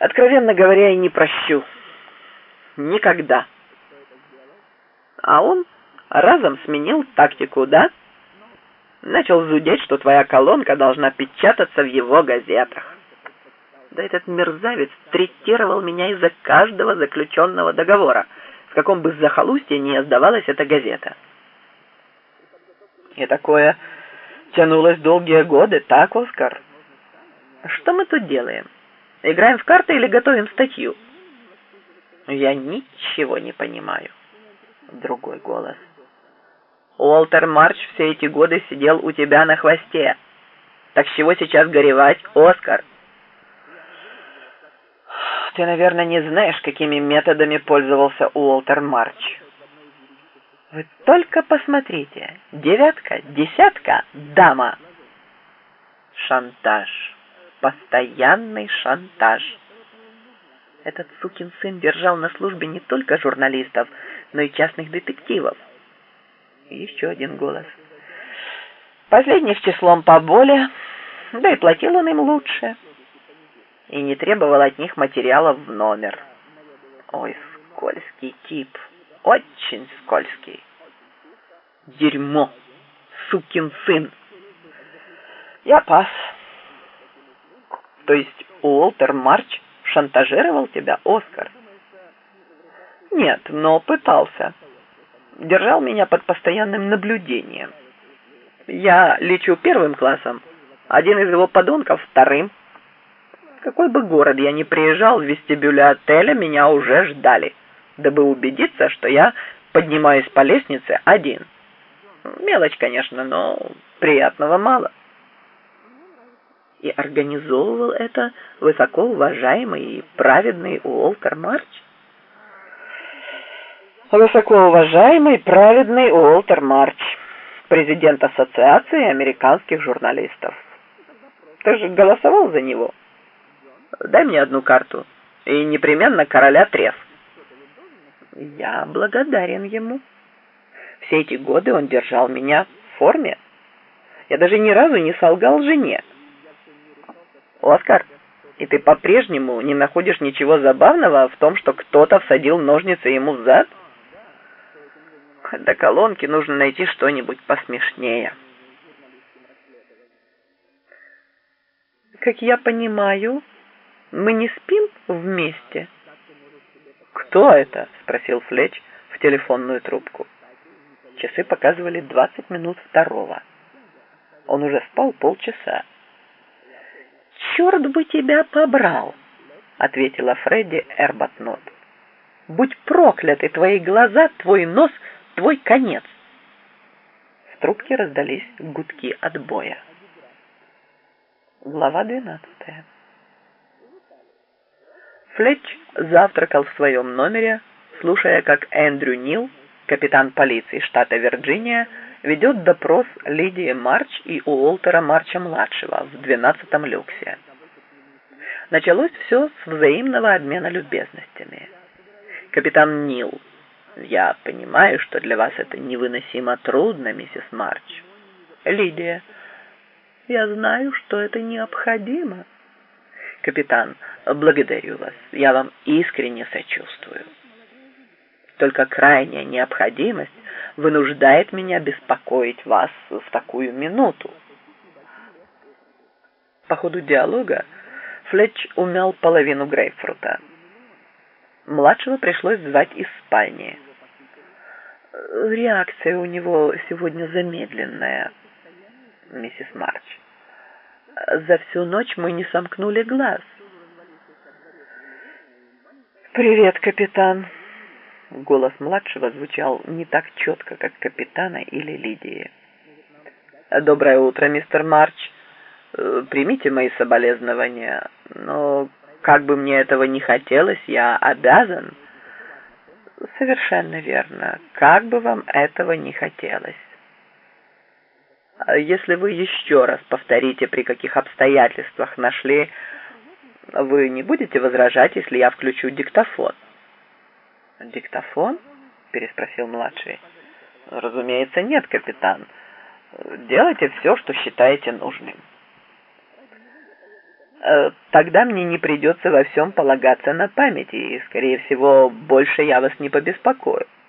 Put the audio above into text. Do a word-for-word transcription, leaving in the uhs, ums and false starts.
Откровенно говоря, и не прощу. Никогда. А он разом сменил тактику, да? Начал зудеть, что твоя колонка должна печататься в его газетах. Да этот мерзавец третировал меня из-за каждого заключенного договора, в каком бы захолустье ни издавалась эта газета. И такое тянулось долгие годы, так, Оскар? Что мы тут делаем? Играем в карты или готовим статью? Я ничего не понимаю. Другой голос. Уолтер Марч все эти годы сидел у тебя на хвосте. Так с чего сейчас горевать, Оскар? Ты, наверное, не знаешь, какими методами пользовался Уолтер Марч. Вы только посмотрите. Девятка, десятка, дама. Шантаж. Постоянный шантаж. Этот сукин сын держал на службе не только журналистов, но и частных детективов. И еще один голос. Последних числом поболее, да и платил он им лучше. И не требовал от них материалов в номер. Ой, скользкий тип. Очень скользкий. Дерьмо. Сукин сын. Я пас. То есть Уолтер Марч шантажировал тебя, Оскар? Нет, но пытался. Держал меня под постоянным наблюдением. Я лечу первым классом, один из его подонков вторым. В какой бы город я ни приезжал, в вестибюле отеля меня уже ждали, дабы убедиться, что я поднимаюсь по лестнице один. Мелочь, конечно, но приятного мало. И организовывал это высокоуважаемый и праведный Уолтер Марч? Высокоуважаемый праведный Уолтер Марч, президент Ассоциации американских журналистов. Ты же голосовал за него? Дай мне одну карту, и непременно короля треф. Я благодарен ему. Все эти годы он держал меня в форме. Я даже ни разу не солгал жене. Оскар, и ты по-прежнему не находишь ничего забавного в том, что кто-то всадил ножницы ему в зад? До колонки нужно найти что-нибудь посмешнее. Как я понимаю, мы не спим вместе? Кто это? Спросил Флетч в телефонную трубку. Часы показывали двадцать минут второго. Он уже спал полчаса. «Черт бы тебя побрал!» — ответила Фредди Эрбатнот. «Будь прокляты твои глаза, твой нос, твой конец!» В трубке раздались гудки отбоя. Глава двенадцатая. Флетч завтракал в своем номере, слушая, как Эндрю Нил, капитан полиции штата Вирджиния, ведет допрос Лидии Марч и Уолтера Марча-младшего в двенадцатом люксе. Началось все с взаимного обмена любезностями. Капитан Нил: «Я понимаю, что для вас это невыносимо трудно, миссис Марч». Лидия: «Я знаю, что это необходимо». Капитан: «Благодарю вас, я вам искренне сочувствую. Только крайняя необходимость вынуждает меня беспокоить вас в такую минуту». По ходу диалога Флетч умял половину грейпфрута. Младшего пришлось звать из спальни. «Реакция у него сегодня замедленная, миссис Марч. За всю ночь мы не сомкнули глаз». «Привет, капитан». Голос младшего звучал не так четко, как капитана или Лидии. «Доброе утро, мистер Марч. Примите мои соболезнования, но как бы мне этого не хотелось, я обязан». «Совершенно верно. Как бы вам этого не хотелось. Если вы еще раз повторите, при каких обстоятельствах нашли, вы не будете возражать, если я включу диктофон?» «Диктофон?» — переспросил младший. «Разумеется, нет, капитан. Делайте все, что считаете нужным». Э, тогда мне не придется во всем полагаться на память, и, скорее всего, больше я вас не побеспокою.